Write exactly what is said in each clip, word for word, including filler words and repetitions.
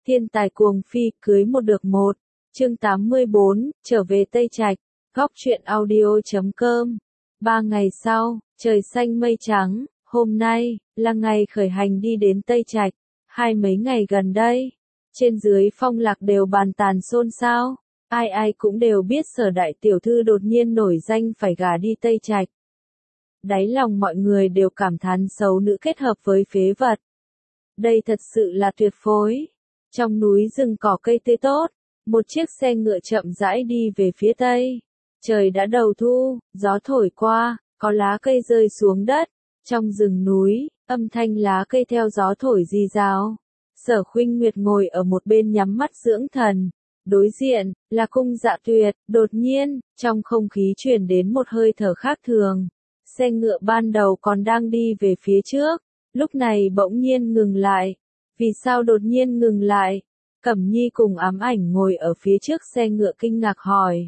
Thiên tài cuồng phi, cưới một được một. Chương tám mươi bốn, trở về Tây Trạch. Góc truyện audio chấm com. Ba ngày sau, trời xanh mây trắng, hôm nay là ngày khởi hành đi đến Tây Trạch. Hai mấy ngày gần đây, trên dưới Phong Lạc đều bàn tàn xôn xao, ai ai cũng đều biết Sở đại tiểu thư đột nhiên nổi danh phải gả đi Tây Trạch. Đáy lòng mọi người đều cảm thán xấu nữ kết hợp với phế vật. Đây thật sự là tuyệt phối. Trong núi rừng cỏ cây tươi tốt, một chiếc xe ngựa chậm rãi đi về phía tây. Trời đã đầu thu, gió thổi qua, có lá cây rơi xuống đất. Trong rừng núi, âm thanh lá cây theo gió thổi rì rào. Sở Khuynh Nguyệt ngồi ở một bên nhắm mắt dưỡng thần. Đối diện, là Cung Dạ Tuyệt. Đột nhiên, trong không khí truyền đến một hơi thở khác thường. Xe ngựa ban đầu còn đang đi về phía trước, lúc này bỗng nhiên ngừng lại. Vì sao đột nhiên ngừng lại? Cẩm Nhi cùng Ám Ảnh ngồi ở phía trước xe ngựa kinh ngạc hỏi.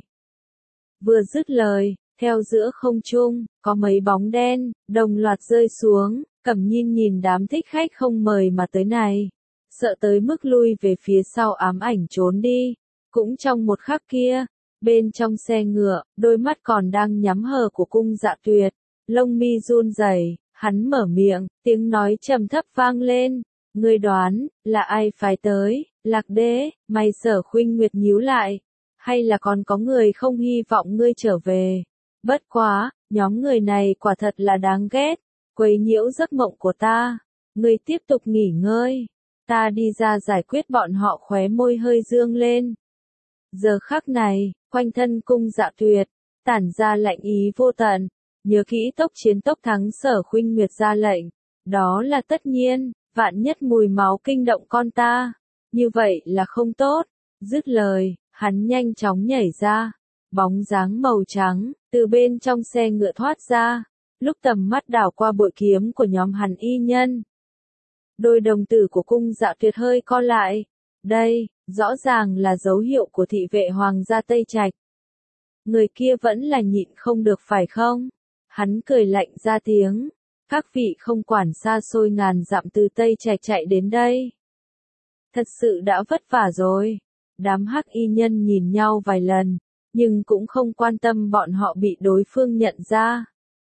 Vừa dứt lời, theo giữa không trung, có mấy bóng đen, đồng loạt rơi xuống. Cẩm Nhi nhìn đám thích khách không mời mà tới này, sợ tới mức lui về phía sau. Ám Ảnh trốn đi. Cũng trong một khắc kia, bên trong xe ngựa, đôi mắt còn đang nhắm hờ của Cung Dạ Tuyệt, lông mi run rẩy, hắn mở miệng, tiếng nói trầm thấp vang lên. Ngươi đoán, là ai phải tới? Lạc Đế. Mày Sở Khuynh Nguyệt nhíu lại. Hay là còn có người không hy vọng ngươi trở về? Bất quá, nhóm người này quả thật là đáng ghét, quấy nhiễu giấc mộng của ta. Ngươi tiếp tục nghỉ ngơi, ta đi ra giải quyết bọn họ. Khóe môi hơi dương lên. Giờ khắc này, quanh thân Cung Dạ Tuyệt, tản ra lạnh ý vô tận. Nhớ kỹ tốc chiến tốc thắng, Sở Khuynh Nguyệt ra lệnh. Đó là tất nhiên, vạn nhất mùi máu kinh động con ta, như vậy là không tốt. Dứt lời, hắn nhanh chóng nhảy ra. Bóng dáng màu trắng, từ bên trong xe ngựa thoát ra. Lúc tầm mắt đảo qua bội kiếm của nhóm Hàn Y Nhân, đôi đồng tử của Cung Dạ Tuyệt hơi co lại. Đây, rõ ràng là dấu hiệu của thị vệ hoàng gia Tây Trạch. Người kia vẫn là nhịn không được phải không? Hắn cười lạnh ra tiếng. Các vị không quản xa xôi ngàn dặm từ Tây Trạch chạy đến đây. Thật sự đã vất vả rồi. Đám Hắc Y Nhân nhìn nhau vài lần, nhưng cũng không quan tâm bọn họ bị đối phương nhận ra.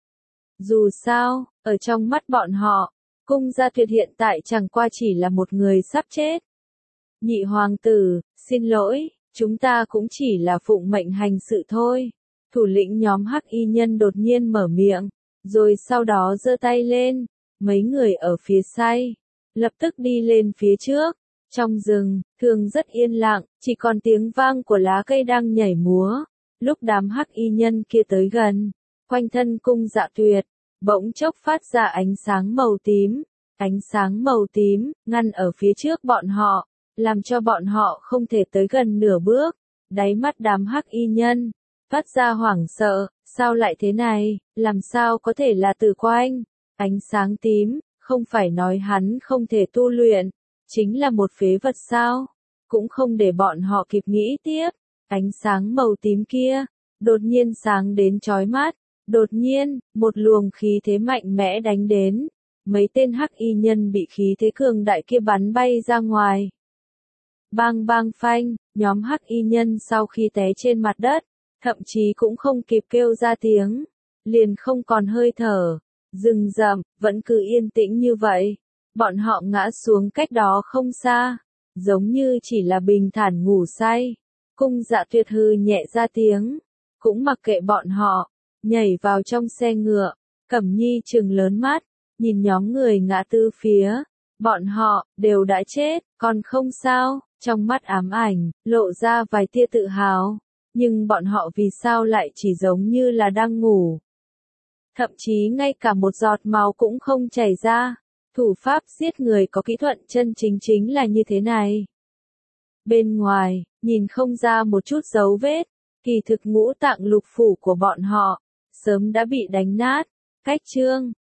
Dù sao, ở trong mắt bọn họ, Cung Gia Tuyệt hiện tại chẳng qua chỉ là một người sắp chết. Nhị hoàng tử, xin lỗi, chúng ta cũng chỉ là phụng mệnh hành sự thôi. Thủ lĩnh nhóm Hắc Y Nhân đột nhiên mở miệng, rồi sau đó giơ tay lên. Mấy người ở phía sau lập tức đi lên phía trước. Trong rừng, thường rất yên lặng, chỉ còn tiếng vang của lá cây đang nhảy múa. Lúc đám Hắc Y Nhân kia tới gần, quanh thân Cung Dạ Tuyệt, bỗng chốc phát ra ánh sáng màu tím. Ánh sáng màu tím, ngăn ở phía trước bọn họ, làm cho bọn họ không thể tới gần nửa bước. Đáy mắt đám Hắc Y Nhân phát ra hoảng sợ, sao lại thế này, làm sao có thể là Tử Quanh? Ánh sáng tím, không phải nói hắn không thể tu luyện, chính là một phế vật sao? Cũng không để bọn họ kịp nghĩ tiếp. Ánh sáng màu tím kia, đột nhiên sáng đến chói mắt. Đột nhiên, một luồng khí thế mạnh mẽ đánh đến. Mấy tên Hắc Y Nhân bị khí thế cường đại kia bắn bay ra ngoài. Bang bang phanh, nhóm Hắc Y Nhân sau khi té trên mặt đất, thậm chí cũng không kịp kêu ra tiếng, liền không còn hơi thở. Rừng rậm, vẫn cứ yên tĩnh như vậy. Bọn họ ngã xuống cách đó không xa, giống như chỉ là bình thản ngủ say. Cung Dạ Tuyệt hừ nhẹ ra tiếng, cũng mặc kệ bọn họ, nhảy vào trong xe ngựa. Cẩm Nhi trừng lớn mắt, nhìn nhóm người ngã tư phía. Bọn họ, đều đã chết, còn không sao. Trong mắt Ám Ảnh, lộ ra vài tia tự hào. Nhưng bọn họ vì sao lại chỉ giống như là đang ngủ? Thậm chí ngay cả một giọt máu cũng không chảy ra. Thủ pháp giết người có kỹ thuật chân chính chính là như thế này. Bên ngoài, nhìn không ra một chút dấu vết, kỳ thực ngũ tạng lục phủ của bọn họ sớm đã bị đánh nát. Cách chương